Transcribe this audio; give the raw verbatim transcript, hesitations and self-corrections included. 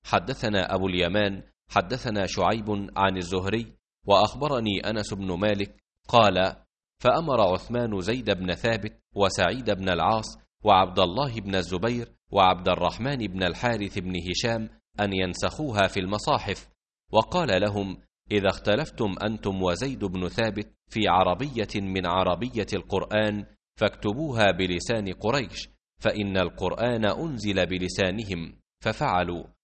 حدثنا أبو اليمان حدثنا شعيب عن الزهري وأخبرني أنس بن مالك قال: فأمر عثمان زيد بن ثابت وسعيد بن العاص وعبد الله بن الزبير وعبد الرحمن بن الحارث بن هشام أن ينسخوها في المصاحف، وقال لهم: إذا اختلفتم أنتم وزيد بن ثابت في عربية من عربية القرآن فاكتبوها بلسان قريش، فإن القرآن أنزل بلسانهم. ففعلوا،